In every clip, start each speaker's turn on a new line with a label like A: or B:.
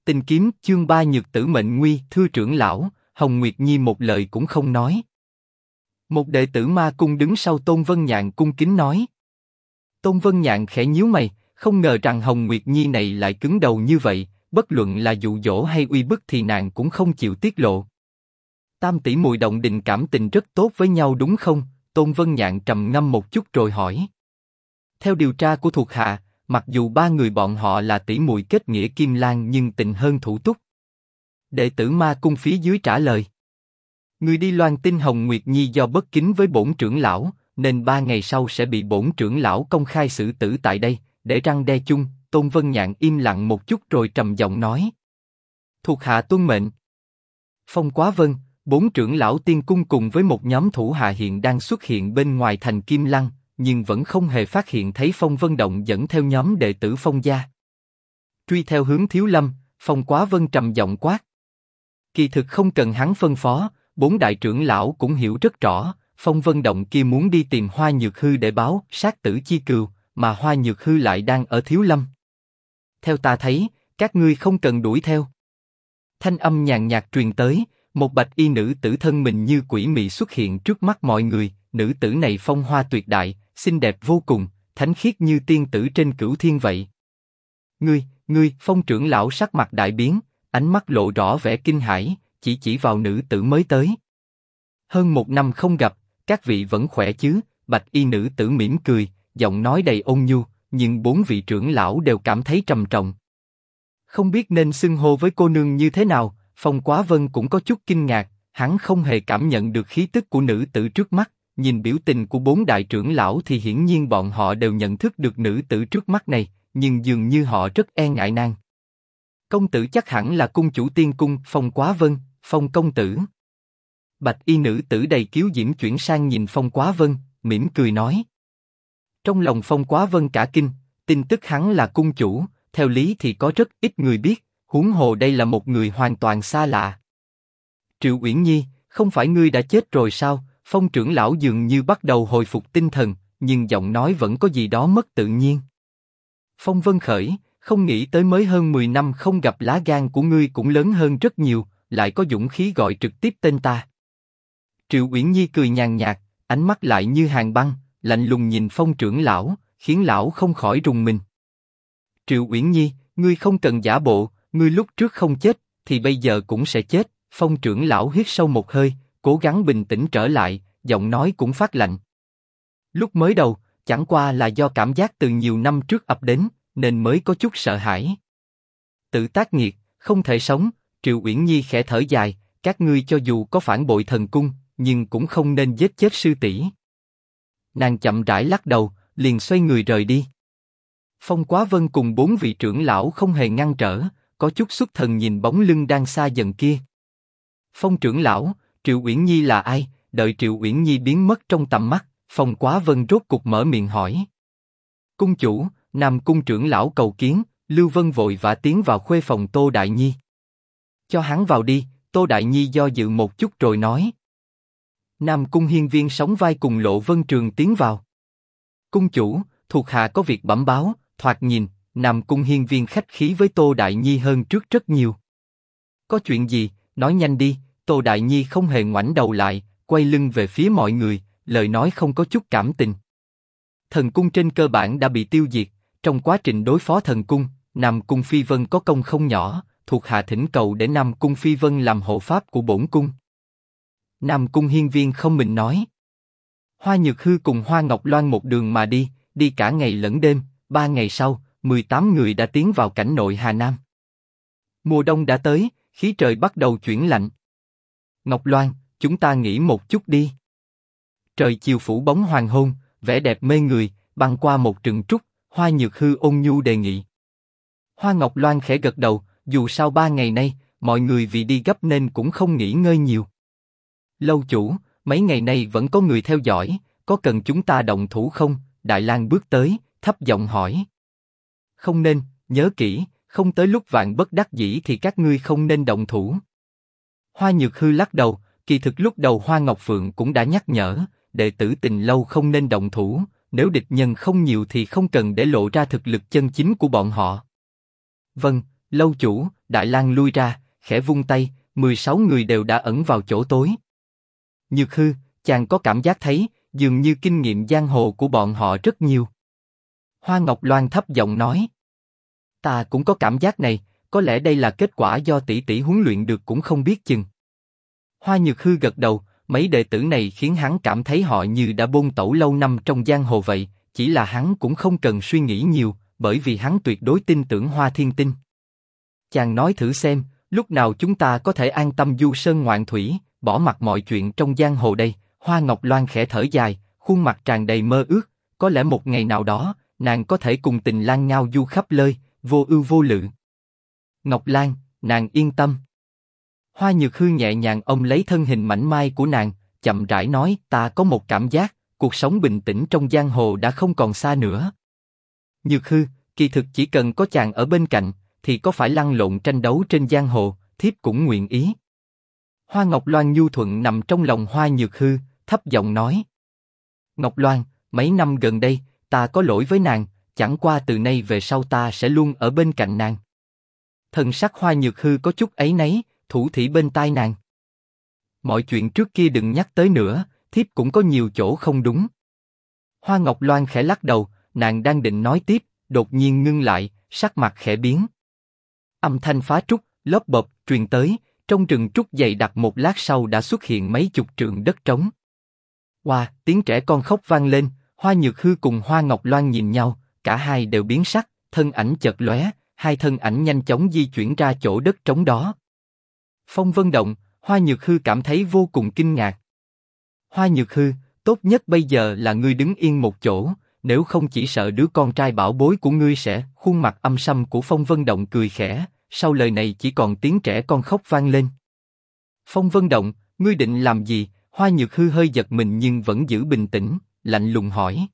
A: Tình kiếm chương 3 Nhược tử mệnh nguy, thưa trưởng lão. Hồng Nguyệt Nhi một lời cũng không nói. Một đệ tử ma cung đứng sau Tôn Vân Nhạn cung kính nói. Tôn Vân Nhạn khẽ nhíu mày, không ngờ rằng Hồng Nguyệt Nhi này lại cứng đầu như vậy, bất luận là dụ dỗ hay uy bức thì nàng cũng không chịu tiết lộ. Tam tỷ muội động đình cảm tình rất tốt với nhau đúng không? Tôn Vân Nhạn trầm ngâm một chút rồi hỏi. Theo điều tra của thuộc hạ, mặc dù ba người bọn họ là tỷ muội kết nghĩa kim lan nhưng tình hơn thủ túc. Đệ tử ma cung phía dưới trả lời. Người đi loan tin Hồng Nguyệt Nhi do bất kính với bổn trưởng lão, nên 3 ngày sau sẽ bị bổn trưởng lão công khai xử tử tại đây, để răn đe chung. Tôn Vân Nhạn im lặng một chút rồi trầm giọng nói. Thuộc hạ tuân mệnh. Phong Quá Vân, 4 trưởng lão tiên cung cùng với một nhóm thủ hạ hiện đang xuất hiện bên ngoài thành Kim Lăng, nhưng vẫn không hề phát hiện thấy Phong Vân Động dẫn theo nhóm đệ tử Phong gia. Truy theo hướng Thiếu Lâm, Phong Quá Vân trầm giọng quát. Kỳ thực không cần hắn phân phó, 4 đại trưởng lão cũng hiểu rất rõ, Phong Vân Động kia muốn đi tìm Hoa Nhược Hư để báo sát tử chi cừu, mà Hoa Nhược Hư lại đang ở Thiếu Lâm. Theo ta thấy, các ngươi không cần đuổi theo. Thanh âm nhàn nhạt truyền tới, một bạch y nữ tử thân mình như quỷ mị xuất hiện trước mắt mọi người. Nữ tử này phong hoa tuyệt đại, xinh đẹp vô cùng, thánh khiết như tiên tử trên cửu thiên vậy. Ngươi, Phong trưởng lão sắc mặt đại biến, ánh mắt lộ rõ vẻ kinh hãi, chỉ vào nữ tử mới tới. Hơn 1 năm không gặp, các vị vẫn khỏe chứ? Bạch y nữ tử mỉm cười, giọng nói đầy ôn nhu, nhưng 4 vị trưởng lão đều cảm thấy trầm trọng. Không biết nên xưng hô với cô nương như thế nào. Phong Quá Vân cũng có chút kinh ngạc, hắn không hề cảm nhận được khí tức của nữ tử trước mắt. Nhìn biểu tình của 4 đại trưởng lão thì hiển nhiên bọn họ đều nhận thức được nữ tử trước mắt này, nhưng dường như họ rất e ngại nàng. Công tử chắc hẳn là cung chủ tiên cung. Phong Quá Vân, Phong công tử. Bạch y nữ tử đầy kiếu diễm chuyển sang nhìn Phong Quá Vân, mỉm cười nói. Trong lòng Phong Quá Vân cả kinh, tin tức hắn là cung chủ, theo lý thì có rất ít người biết, huống hồ đây là một người hoàn toàn xa lạ. Triệu Uyển Nhi, không phải ngươi đã chết rồi sao? Phong trưởng lão dường như bắt đầu hồi phục tinh thần, nhưng giọng nói vẫn có gì đó mất tự nhiên. Phong Vân Khởi, không nghĩ tới mới hơn 10 năm không gặp, lá gan của ngươi cũng lớn hơn rất nhiều, lại có dũng khí gọi trực tiếp tên ta. Triệu Uyển Nhi cười nhàn nhạt, ánh mắt lại như hàn băng, lạnh lùng nhìn Phong trưởng lão, khiến lão không khỏi rùng mình. Triệu Uyển Nhi, ngươi không cần giả bộ, ngươi lúc trước không chết, thì bây giờ cũng sẽ chết. Phong trưởng lão hít sâu một hơi, cố gắng bình tĩnh trở lại, giọng nói cũng phát lạnh. Lúc mới đầu, chẳng qua là do cảm giác từ nhiều năm trước ập đến, nên mới có chút sợ hãi. Tự tác nghiệt, không thể sống. Triệu Uyển Nhi khẽ thở dài, các ngươi cho dù có phản bội thần cung, nhưng cũng không nên giết chết sư tỷ. Nàng chậm rãi lắc đầu, liền xoay người rời đi. Phong Quá Vân cùng 4 vị trưởng lão không hề ngăn trở, có chút xuất thần nhìn bóng lưng đang xa dần kia. Phong trưởng lão, Triệu Uyển Nhi là ai? Đợi Triệu Uyển Nhi biến mất trong tầm mắt, Phong Quá Vân rốt cục mở miệng hỏi. Cung chủ, Nam cung trưởng lão cầu kiến. Lưu Vân vội vã tiến vào khuê phòng Tô Đại Nhi. Cho hắn vào đi. Tô Đại Nhi do dự một chút rồi nói. Nam cung hiên viên sóng vai cùng Lộ Vân Trường tiến vào. Cung chủ, thuộc hạ có việc bẩm báo. Thoạt nhìn, Nam cung hiên viên khách khí với Tô Đại Nhi hơn trước rất nhiều. Có chuyện gì, nói nhanh đi. Tô Đại Nhi không hề ngoảnh đầu lại, quay lưng về phía mọi người, lời nói không có chút cảm tình. Thần cung trên cơ bản đã bị tiêu diệt, trong quá trình đối phó thần cung, Nam cung Phi Vân có công không nhỏ, thuộc hạ thỉnh cầu để Nam cung Phi Vân làm hộ pháp của bổn cung. Nam cung hiên viên không mình nói. Hoa Nhược Hư cùng Hoa Ngọc Loan một đường mà đi, đi cả ngày lẫn đêm. 3 ngày sau, 18 người đã tiến vào cảnh nội Hà Nam. Mùa đông đã tới, khí trời bắt đầu chuyển lạnh. Ngọc Loan, chúng ta nghỉ một chút đi. Trời chiều phủ bóng hoàng hôn, vẻ đẹp mê người, băng qua một rừng trúc, Hoa Nhược Hư ôn nhu đề nghị. Hoa Ngọc Loan khẽ gật đầu, dù sao 3 ngày nay, mọi người vì đi gấp nên cũng không nghỉ ngơi nhiều. Lâu chủ, mấy ngày nay vẫn có người theo dõi, có cần chúng ta động thủ không? Đại Lang bước tới, thấp giọng hỏi. Không nên, nhớ kỹ, không tới lúc vạn bất đắc dĩ thì các ngươi không nên động thủ. Hoa Nhược Hư lắc đầu, kỳ thực lúc đầu Hoa Ngọc Phượng cũng đã nhắc nhở, đệ tử Tình Lâu không nên động thủ, nếu địch nhân không nhiều thì không cần để lộ ra thực lực chân chính của bọn họ. Vâng, Lâu chủ, Đại Lang lui ra, khẽ vung tay, 16 người đều đã ẩn vào chỗ tối. Nhược Hư, chàng có cảm giác thấy, dường như kinh nghiệm giang hồ của bọn họ rất nhiều. Hoa Ngọc Loan thấp giọng nói. Ta cũng có cảm giác này, có lẽ đây là kết quả do tỷ tỷ huấn luyện được cũng không biết chừng. Hoa Nhược Hư gật đầu, mấy đệ tử này khiến hắn cảm thấy họ như đã bôn tẩu lâu năm trong giang hồ vậy, chỉ là hắn cũng không cần suy nghĩ nhiều, bởi vì hắn tuyệt đối tin tưởng Hoa Thiên Tinh. Chàng nói thử xem, lúc nào chúng ta có thể an tâm du sơn ngoạn thủy, bỏ mặc mọi chuyện trong giang hồ đây? Hoa Ngọc Loan khẽ thở dài, khuôn mặt tràn đầy mơ ước, có lẽ một ngày nào đó, nàng có thể cùng Tình Lang ngao du khắp nơi, vô ưu vô lự. Ngọc Lan, nàng yên tâm. Hoa Nhược Hư nhẹ nhàng ôm lấy thân hình mảnh mai của nàng, chậm rãi nói, ta có một cảm giác, cuộc sống bình tĩnh trong giang hồ đã không còn xa nữa. Nhược Hư, kỳ thực chỉ cần có chàng ở bên cạnh, thì có phải lăn lộn tranh đấu trên giang hồ, thiếp cũng nguyện ý. Hoa Ngọc Loan nhu thuận nằm trong lòng Hoa Nhược Hư, thấp giọng nói. Ngọc Loan, mấy năm gần đây, ta có lỗi với nàng, chẳng qua từ nay về sau ta sẽ luôn ở bên cạnh nàng. Thần sắc Hoa Nhược Hư có chút áy náy, thủ thỉ bên tai nàng. Mọi chuyện trước kia đừng nhắc tới nữa, thiếp cũng có nhiều chỗ không đúng. Hoa Ngọc Loan khẽ lắc đầu, nàng đang định nói tiếp, đột nhiên ngưng lại, sắc mặt khẽ biến. Âm thanh phá trúc, lốp bộp truyền tới, trong rừng trúc dày đặc một lát sau đã xuất hiện mấy chục trượng đất trống. Wow, tiếng trẻ con khóc vang lên, Hoa Nhược Hư cùng Hoa Ngọc Loan nhìn nhau, cả hai đều biến sắc, thân ảnh chợt lóe, hai thân ảnh nhanh chóng di chuyển ra chỗ đất trống đó. Phong vân động, Hoa Nhược Hư cảm thấy vô cùng kinh ngạc. Hoa Nhược Hư, tốt nhất bây giờ là ngươi đứng yên một chỗ, nếu không chỉ sợ đứa con trai bảo bối của ngươi sẽ. Khuôn mặt âm sâm của Phong Vân Động cười khẽ, sau lời này chỉ còn tiếng trẻ con khóc vang lên. Phong Vân Động, ngươi định làm gì? Hoa Nhược Hư hơi giật mình nhưng vẫn giữ bình tĩnh, lạnh lùng hỏi.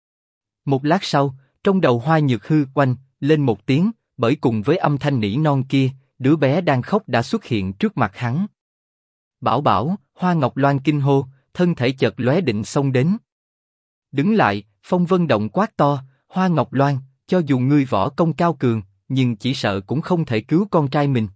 A: Một lát sau, trong đầu Hoa Nhược Hư oanh lên một tiếng, bởi cùng với âm thanh nỉ non kia, đứa bé đang khóc đã xuất hiện trước mặt hắn. Bảo Bảo, Hoa Ngọc Loan kinh hô, thân thể chợt lóe định xông đến. Đứng lại, Phong Vân Động quát to, Hoa Ngọc Loan, cho dù ngươi võ công cao cường, nhưng chỉ sợ cũng không thể cứu con trai mình.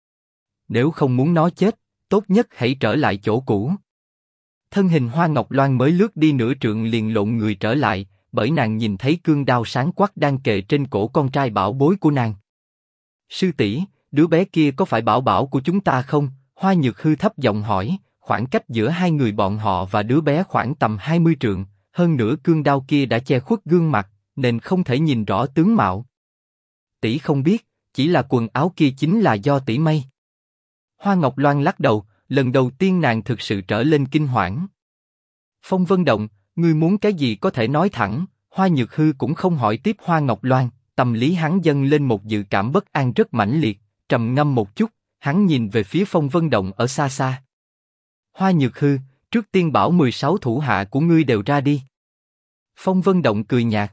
A: Nếu không muốn nó chết, tốt nhất hãy trở lại chỗ cũ. Thân hình Hoa Ngọc Loan mới lướt đi nửa trượng liền lộn người trở lại, bởi nàng nhìn thấy cương đao sáng quắc đang kề trên cổ con trai bảo bối của nàng. Sư tỷ, đứa bé kia có phải Bảo Bảo của chúng ta không? Hoa Nhược Hư thấp giọng hỏi, khoảng cách giữa hai người bọn họ và đứa bé khoảng tầm 20 trượng, hơn nữa cương đao kia đã che khuất gương mặt, nên không thể nhìn rõ tướng mạo. Tỷ không biết, chỉ là quần áo kia chính là do tỷ may. Hoa Ngọc Loan lắc đầu, lần đầu tiên nàng thực sự trở lên kinh hoảng. Phong Vân Động, ngươi muốn cái gì có thể nói thẳng. Hoa Nhược Hư cũng không hỏi tiếp Hoa Ngọc Loan, tâm lý hắn dâng lên một dự cảm bất an rất mãnh liệt, trầm ngâm một chút, hắn nhìn về phía Phong Vân Động ở xa xa. Hoa Nhược Hư, trước tiên bảo 16 thủ hạ của ngươi đều ra đi. Phong Vân Động cười nhạt.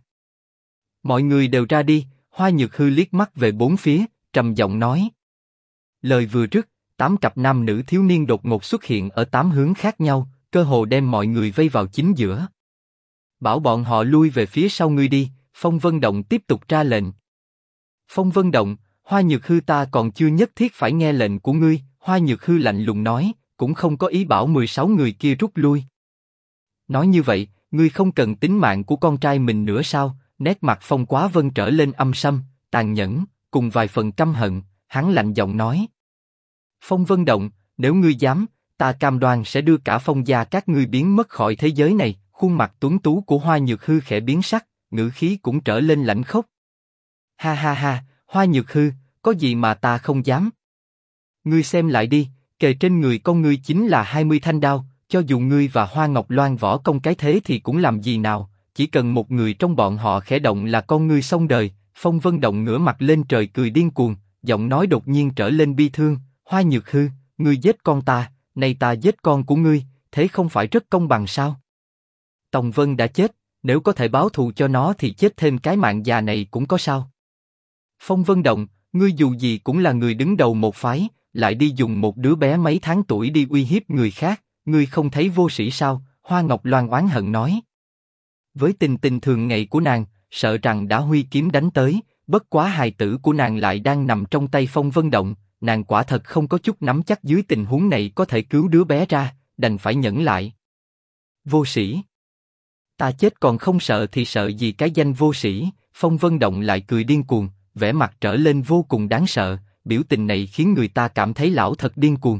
A: Mọi người đều ra đi. Hoa Nhược Hư liếc mắt về bốn phía, trầm giọng nói. Lời vừa dứt, 8 cặp nam nữ thiếu niên đột ngột xuất hiện ở 8 hướng khác nhau, cơ hồ đem mọi người vây vào chính giữa. Bảo bọn họ lui về phía sau ngươi đi. Phong Vân Động tiếp tục ra lệnh. Phong Vân Động, Hoa Nhược Hư ta còn chưa nhất thiết phải nghe lệnh của ngươi. Hoa Nhược Hư lạnh lùng nói, cũng không có ý bảo 16 người kia rút lui. Nói như vậy, ngươi không cần tính mạng của con trai mình nữa sao? Nét mặt Phong Quá Vân trở lên âm sâm, tàn nhẫn, cùng vài phần căm hận, hắn lạnh giọng nói. Phong Vân Động, nếu ngươi dám, ta cam đoan sẽ đưa cả Phong gia các ngươi biến mất khỏi thế giới này. Khuôn mặt tuấn tú của Hoa Nhược Hư khẽ biến sắc, ngữ khí cũng trở lên lạnh khốc. Ha ha ha, Hoa Nhược Hư, có gì mà ta không dám? Ngươi xem lại đi, kề trên người con ngươi chính là 20 thanh đao, cho dù ngươi và Hoa Ngọc Loan võ công cái thế thì cũng làm gì nào, chỉ cần một người trong bọn họ khẽ động là con ngươi xong đời. Phong Vân Động ngửa mặt lên trời cười điên cuồng, giọng nói đột nhiên trở lên bi thương, Hoa Nhược Hư, ngươi giết con ta, nay ta giết con của ngươi, thế không phải rất công bằng sao? Tòng Vân đã chết, nếu có thể báo thù cho nó thì chết thêm cái mạng già này cũng có sao? Phong Vân Động, ngươi dù gì cũng là người đứng đầu một phái, lại đi dùng một đứa bé mấy tháng tuổi đi uy hiếp người khác, ngươi không thấy vô sĩ sao? Hoa Ngọc Loan oán hận nói. Với tình tình thường ngày của nàng, sợ rằng đã huy kiếm đánh tới, bất quá hài tử của nàng lại đang nằm trong tay Phong Vân Động, nàng quả thật không có chút nắm chắc dưới tình huống này có thể cứu đứa bé ra, đành phải nhẫn lại. Vô sĩ. Ta chết còn không sợ thì sợ gì cái danh vô sĩ, Phong Vân Động lại cười điên cuồng, vẻ mặt trở lên vô cùng đáng sợ, biểu tình này khiến người ta cảm thấy lão thật điên cuồng.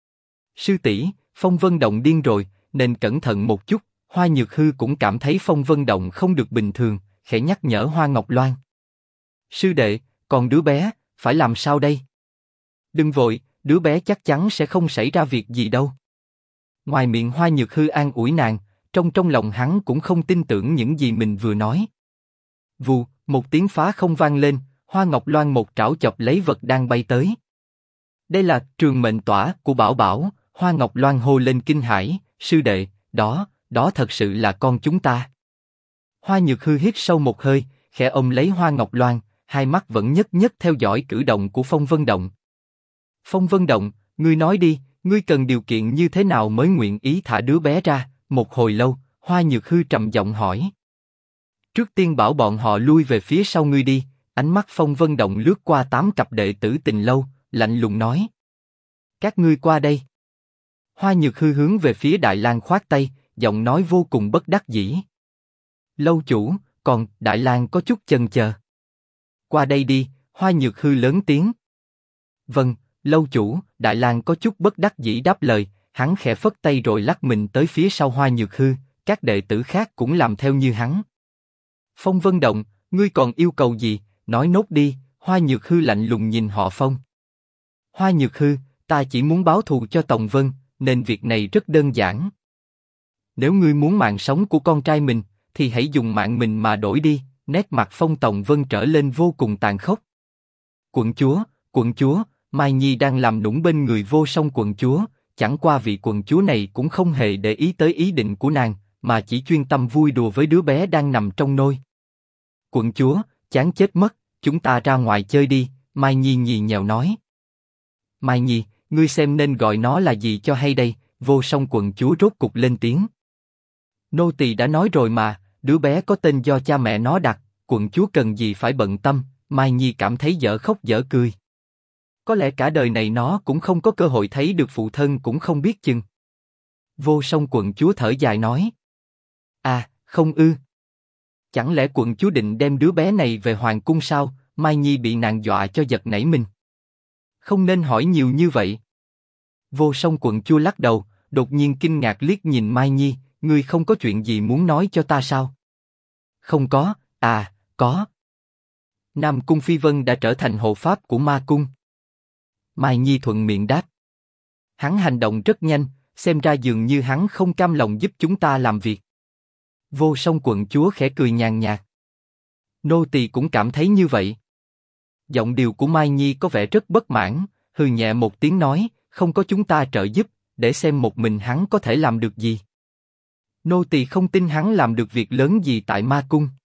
A: Sư tỷ, Phong Vân Động điên rồi, nên cẩn thận một chút. Hoa Nhược Hư cũng cảm thấy Phong Vân Động không được bình thường, khẽ nhắc nhở Hoa Ngọc Loan. Sư đệ, còn đứa bé, phải làm sao đây? Đừng vội, đứa bé chắc chắn sẽ không xảy ra việc gì đâu. Ngoài miệng Hoa Nhược Hư an ủi nàng, trong lòng hắn cũng không tin tưởng những gì mình vừa nói. Vù, một tiếng phá không vang lên, Hoa Ngọc Loan một trảo chọc lấy vật đang bay tới. Đây là trường mệnh tỏa của Bảo Bảo, Hoa Ngọc Loan hô lên kinh hãi, sư đệ, đó thật sự là con chúng ta. Hoa Nhược Hư hít sâu một hơi, khẽ ôm lấy Hoa Ngọc Loan, hai mắt vẫn nhất nhất theo dõi cử động của Phong Vân Động. Phong Vân Động, ngươi nói đi, ngươi cần điều kiện như thế nào mới nguyện ý thả đứa bé ra? Một hồi lâu, Hoa Nhược Hư trầm giọng hỏi. Trước tiên bảo bọn họ lui về phía sau ngươi đi. Ánh mắt Phong Vân Động lướt qua 8 cặp đệ tử Tình Lâu, lạnh lùng nói. Các ngươi qua đây. Hoa Nhược Hư hướng về phía Đại Lang khoát tay, giọng nói vô cùng bất đắc dĩ. Lâu chủ, còn Đại Lang có chút chần chờ. Qua đây đi, Hoa Nhược Hư lớn tiếng. Vâng, lâu chủ, Đại Lang có chút bất đắc dĩ đáp lời, hắn khẽ phất tay rồi lắc mình tới phía sau Hoa Nhược Hư, các đệ tử khác cũng làm theo như hắn. Phong Vân Động, ngươi còn yêu cầu gì, nói nốt đi, Hoa Nhược Hư lạnh lùng nhìn họ Phong. Hoa Nhược Hư, ta chỉ muốn báo thù cho Tòng Vân, nên việc này rất đơn giản. Nếu ngươi muốn mạng sống của con trai mình, thì hãy dùng mạng mình mà đổi đi. Nét mặt Phong Tòng Vân trở lên vô cùng tàn khốc. Quận chúa, Mai Nhi đang làm nũng bên người Vô Song quận chúa, chẳng qua vị quận chúa này cũng không hề để ý tới ý định của nàng, mà chỉ chuyên tâm vui đùa với đứa bé đang nằm trong nôi. Quận chúa, chán chết mất, chúng ta ra ngoài chơi đi, Mai Nhi nhì nhèo nói. Mai Nhi, ngươi xem nên gọi nó là gì cho hay đây, Vô Song quận chúa rốt cục lên tiếng. Nô tỳ đã nói rồi mà, đứa bé có tên do cha mẹ nó đặt, quận chúa cần gì phải bận tâm, Mai Nhi cảm thấy dở khóc dở cười. Có lẽ cả đời này nó cũng không có cơ hội thấy được phụ thân cũng không biết chừng. Vô Song quận chúa thở dài nói. À, không ư. Chẳng lẽ quận chúa định đem đứa bé này về hoàng cung sao? Mai Nhi bị nàng dọa cho giật nảy mình. Không nên hỏi nhiều như vậy. Vô Song quận chúa lắc đầu, đột nhiên kinh ngạc liếc nhìn Mai Nhi, ngươi không có chuyện gì muốn nói cho ta sao? Không có, có. Nam Cung Phi Vân đã trở thành hộ pháp của Ma Cung. Mai Nhi thuận miệng đáp. Hắn hành động rất nhanh, xem ra dường như hắn không cam lòng giúp chúng ta làm việc. Vô Song quận chúa khẽ cười nhàn nhạt. Nô tỳ cũng cảm thấy như vậy. Giọng điệu của Mai Nhi có vẻ rất bất mãn, hừ nhẹ một tiếng nói, không có chúng ta trợ giúp, để xem một mình hắn có thể làm được gì. Nô tỳ không tin hắn làm được việc lớn gì tại Ma Cung.